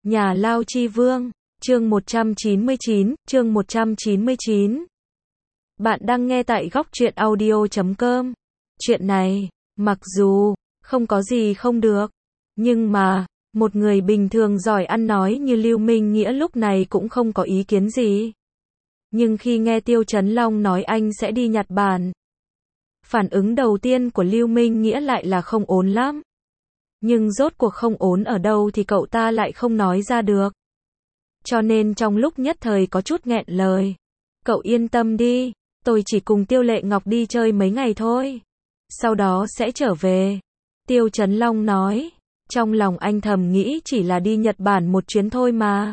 Nhà Lao Chi Vương, chương 199. Bạn đang nghe tại góc truyện audio.com. Chuyện này, mặc dù không có gì không được, nhưng mà, một người bình thường giỏi ăn nói như Lưu Minh Nghĩa lúc này cũng không có ý kiến gì. Nhưng khi nghe Tiêu Chấn Long nói anh sẽ đi Nhật Bản, phản ứng đầu tiên của Lưu Minh Nghĩa lại là không ổn lắm. Nhưng rốt cuộc không ổn ở đâu thì cậu ta lại không nói ra được. Cho nên trong lúc nhất thời có chút nghẹn lời. Cậu yên tâm đi, tôi chỉ cùng Tiêu Lệ Ngọc đi chơi mấy ngày thôi. Sau đó sẽ trở về. Tiêu Chấn Long nói. Trong lòng anh thầm nghĩ chỉ là đi Nhật Bản một chuyến thôi mà.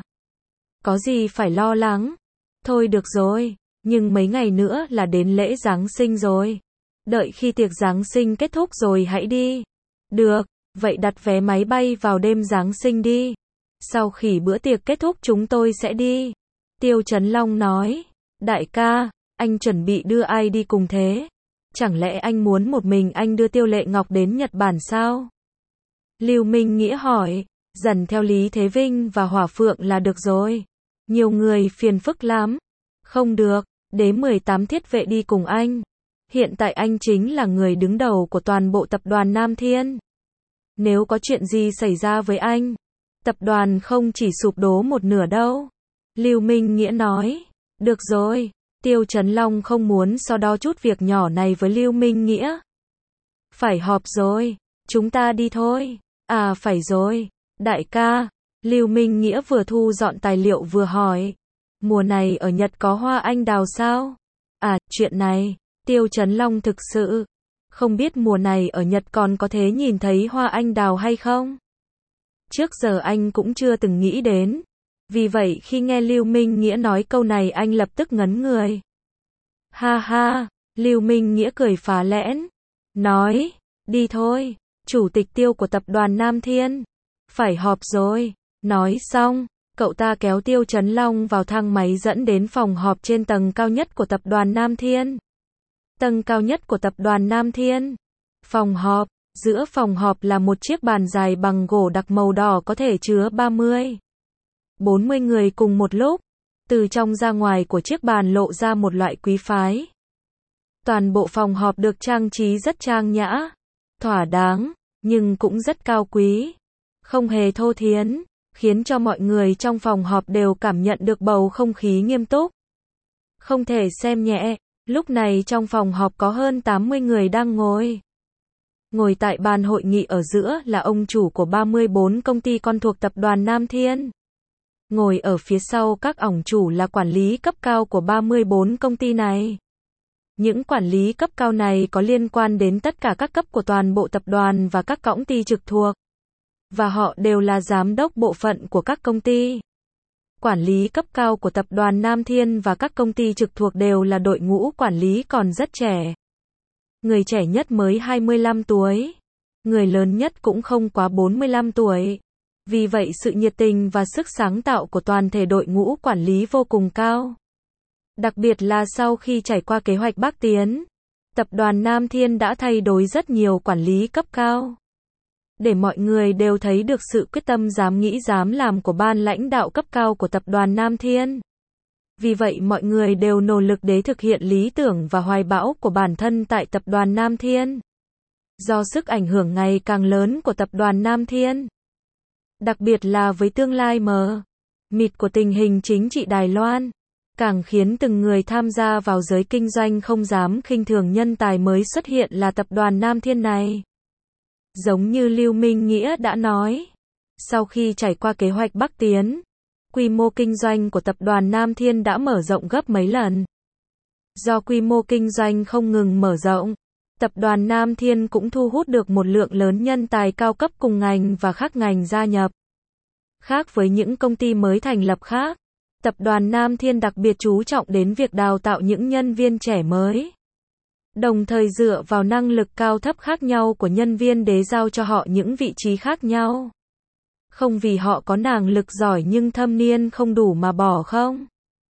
Có gì phải lo lắng. Thôi được rồi, nhưng mấy ngày nữa là đến lễ Giáng sinh rồi. Đợi khi tiệc Giáng sinh kết thúc rồi hãy đi. Được, vậy đặt vé máy bay vào đêm Giáng sinh đi. Sau khi bữa tiệc kết thúc chúng tôi sẽ đi. Tiêu Chấn Long nói. Đại ca, anh chuẩn bị đưa ai đi cùng thế? Chẳng lẽ anh muốn một mình anh đưa Tiêu Lệ Ngọc đến Nhật Bản sao? Lưu Minh Nghĩa hỏi. Dần theo Lý Thế Vinh và Hỏa Phượng là được rồi. Nhiều người phiền phức lắm. Không được, đế 18 thiết vệ đi cùng anh. Hiện tại anh chính là người đứng đầu của toàn bộ tập đoàn Nam Thiên. Nếu có chuyện gì xảy ra với anh, tập đoàn không chỉ sụp đổ một nửa đâu. Lưu Minh Nghĩa nói. Được rồi, Tiêu Chấn Long không muốn so đo chút việc nhỏ này với Lưu Minh Nghĩa. Phải họp rồi, chúng ta đi thôi. À phải rồi, đại ca. Lưu Minh Nghĩa vừa thu dọn tài liệu vừa hỏi. Mùa này ở Nhật có hoa anh đào sao? À, chuyện này, Tiêu Chấn Long thực sự không biết mùa này ở Nhật còn có thể nhìn thấy hoa anh đào hay không? Trước giờ anh cũng chưa từng nghĩ đến. Vì vậy khi nghe Lưu Minh Nghĩa nói câu này anh lập tức ngấn người. Ha ha, Lưu Minh Nghĩa cười phá lẽn. Nói, đi thôi, chủ tịch Tiêu của tập đoàn Nam Thiên. Phải họp rồi. Nói xong, cậu ta kéo Tiêu Chấn Long vào thang máy dẫn đến phòng họp trên tầng cao nhất của tập đoàn Nam Thiên. Tầng cao nhất của tập đoàn Nam Thiên. Phòng họp, giữa phòng họp là một chiếc bàn dài bằng gỗ đặc màu đỏ có thể chứa 40 người cùng một lúc. Từ trong ra ngoài của chiếc bàn lộ ra một loại quý phái. Toàn bộ phòng họp được trang trí rất trang nhã, thỏa đáng, nhưng cũng rất cao quý. Không hề thô thiến, khiến cho mọi người trong phòng họp đều cảm nhận được bầu không khí nghiêm túc. Không thể xem nhẹ, lúc này trong phòng họp có hơn 80 người đang ngồi. Ngồi tại bàn hội nghị ở giữa là ông chủ của 34 công ty con thuộc tập đoàn Nam Thiên. Ngồi ở phía sau các ổng chủ là quản lý cấp cao của 34 công ty này. Những quản lý cấp cao này có liên quan đến tất cả các cấp của toàn bộ tập đoàn và các công ty trực thuộc. Và họ đều là giám đốc bộ phận của các công ty. Quản lý cấp cao của tập đoàn Nam Thiên và các công ty trực thuộc đều là đội ngũ quản lý còn rất trẻ. Người trẻ nhất mới 25 tuổi. Người lớn nhất cũng không quá 45 tuổi. Vì vậy sự nhiệt tình và sức sáng tạo của toàn thể đội ngũ quản lý vô cùng cao. Đặc biệt là sau khi trải qua kế hoạch Bắc Tiến, tập đoàn Nam Thiên đã thay đổi rất nhiều quản lý cấp cao. Để mọi người đều thấy được sự quyết tâm dám nghĩ dám làm của ban lãnh đạo cấp cao của tập đoàn Nam Thiên. Vì vậy mọi người đều nỗ lực để thực hiện lý tưởng và hoài bão của bản thân tại tập đoàn Nam Thiên. Do sức ảnh hưởng ngày càng lớn của tập đoàn Nam Thiên, đặc biệt là với tương lai mờ mịt của tình hình chính trị Đài Loan, càng khiến từng người tham gia vào giới kinh doanh không dám khinh thường nhân tài mới xuất hiện là tập đoàn Nam Thiên này. Giống như Lưu Minh Nghĩa đã nói, sau khi trải qua kế hoạch Bắc Tiến, quy mô kinh doanh của tập đoàn Nam Thiên đã mở rộng gấp mấy lần. Do quy mô kinh doanh không ngừng mở rộng, tập đoàn Nam Thiên cũng thu hút được một lượng lớn nhân tài cao cấp cùng ngành và khác ngành gia nhập. Khác với những công ty mới thành lập khác, tập đoàn Nam Thiên đặc biệt chú trọng đến việc đào tạo những nhân viên trẻ mới. Đồng thời dựa vào năng lực cao thấp khác nhau của nhân viên để giao cho họ những vị trí khác nhau. Không vì họ có năng lực giỏi nhưng thâm niên không đủ mà bỏ không.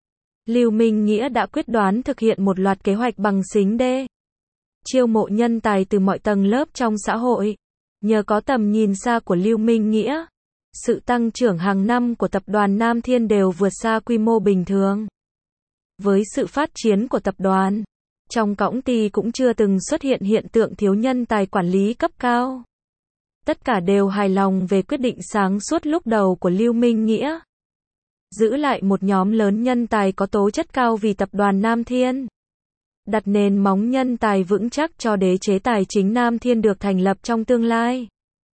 Lưu Minh Nghĩa đã quyết đoán thực hiện một loạt kế hoạch bằng xính đê. Chiêu mộ nhân tài từ mọi tầng lớp trong xã hội. Nhờ có tầm nhìn xa của Lưu Minh Nghĩa, Sự tăng trưởng hàng năm của tập đoàn Nam Thiên đều vượt xa quy mô bình thường. Với sự phát triển của tập đoàn, trong công ty cũng chưa từng xuất hiện hiện tượng thiếu nhân tài quản lý cấp cao. Tất cả đều hài lòng về quyết định sáng suốt lúc đầu của Lưu Minh Nghĩa. Giữ lại một nhóm lớn nhân tài có tố chất cao vì tập đoàn Nam Thiên. Đặt nền móng nhân tài vững chắc cho đế chế tài chính Nam Thiên được thành lập trong tương lai.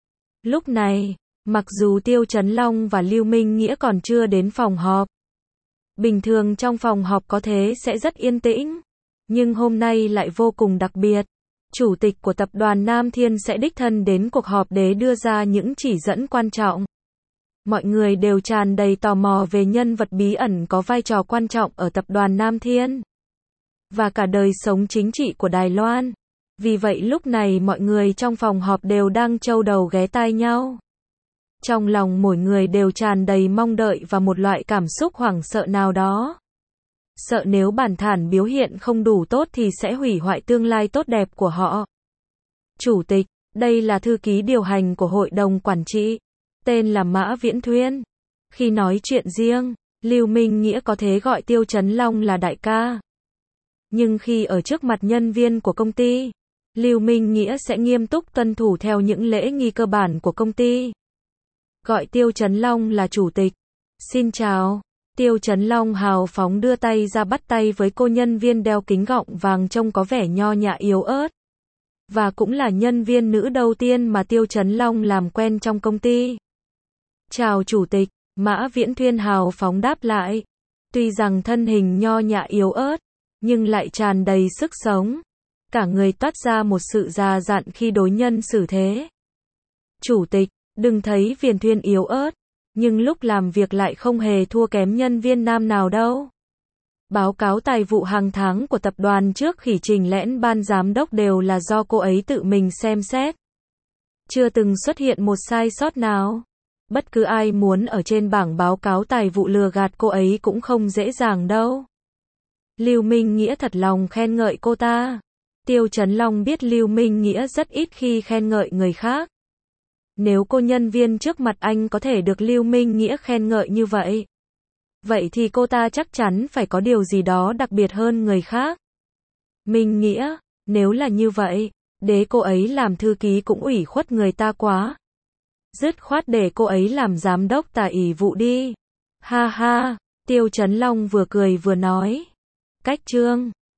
Lúc này, mặc dù Tiêu Chấn Long và Lưu Minh Nghĩa còn chưa đến phòng họp. Bình thường trong phòng họp có thế sẽ rất yên tĩnh. Nhưng hôm nay lại vô cùng đặc biệt. Chủ tịch của tập đoàn Nam Thiên sẽ đích thân đến cuộc họp để đưa ra những chỉ dẫn quan trọng. Mọi người đều tràn đầy tò mò về nhân vật bí ẩn có vai trò quan trọng ở tập đoàn Nam Thiên. Và cả đời sống chính trị của Đài Loan. Vì vậy lúc này mọi người trong phòng họp đều đang châu đầu ghé tai nhau. Trong lòng mỗi người đều tràn đầy mong đợi và một loại cảm xúc hoảng sợ nào đó. Sợ nếu bản thản biểu hiện không đủ tốt thì sẽ hủy hoại tương lai tốt đẹp của họ. Chủ tịch, đây là thư ký điều hành của hội đồng quản trị, tên là Mã Viễn Thuyên. Khi nói chuyện riêng, Lưu Minh Nghĩa có thể gọi Tiêu Chấn Long là đại ca. Nhưng khi ở trước mặt nhân viên của công ty, Lưu Minh Nghĩa sẽ nghiêm túc tuân thủ theo những lễ nghi cơ bản của công ty. Gọi Tiêu Chấn Long là chủ tịch. Xin chào. Tiêu Chấn Long hào phóng đưa tay ra bắt tay với cô nhân viên đeo kính gọng vàng trông có vẻ nho nhã yếu ớt. Và cũng là nhân viên nữ đầu tiên mà Tiêu Chấn Long làm quen trong công ty. Chào chủ tịch, Mã Viễn Thuyên hào phóng đáp lại. Tuy rằng thân hình nho nhã yếu ớt, nhưng lại tràn đầy sức sống. Cả người toát ra một sự già dặn khi đối nhân xử thế. Chủ tịch, đừng thấy Viễn Thuyên yếu ớt, nhưng lúc làm việc lại không hề thua kém nhân viên nam nào đâu. Báo cáo tài vụ hàng tháng của tập đoàn trước khi trình lẽn ban giám đốc đều là do cô ấy tự mình xem xét. Chưa từng xuất hiện một sai sót nào. Bất cứ ai muốn ở trên bảng báo cáo tài vụ lừa gạt cô ấy cũng không dễ dàng đâu. Lưu Minh Nghĩa thật lòng khen ngợi cô ta. Tiêu Chấn Long biết Lưu Minh Nghĩa rất ít khi khen ngợi người khác. Nếu cô nhân viên trước mặt anh có thể được Lưu Minh Nghĩa khen ngợi như vậy, vậy thì cô ta chắc chắn phải có điều gì đó đặc biệt hơn người khác. Minh Nghĩa, nếu là như vậy, để cô ấy làm thư ký cũng ủy khuất người ta quá. Dứt khoát để cô ấy làm giám đốc tài vụ đi. Ha ha, Tiêu Chấn Long vừa cười vừa nói. Cách Trương